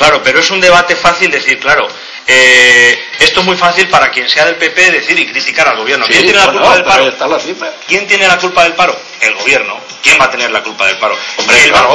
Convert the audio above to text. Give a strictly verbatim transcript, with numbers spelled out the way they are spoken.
Claro, pero es un debate fácil decir, claro, eh, esto es muy fácil para quien sea del P P decir y criticar al gobierno. Sí, ¿Quién tiene la bueno, culpa del paro? Está la cifra. ¿Quién tiene la culpa del paro? El gobierno. ¿Quién va a tener la culpa del paro? Hombre, el claro.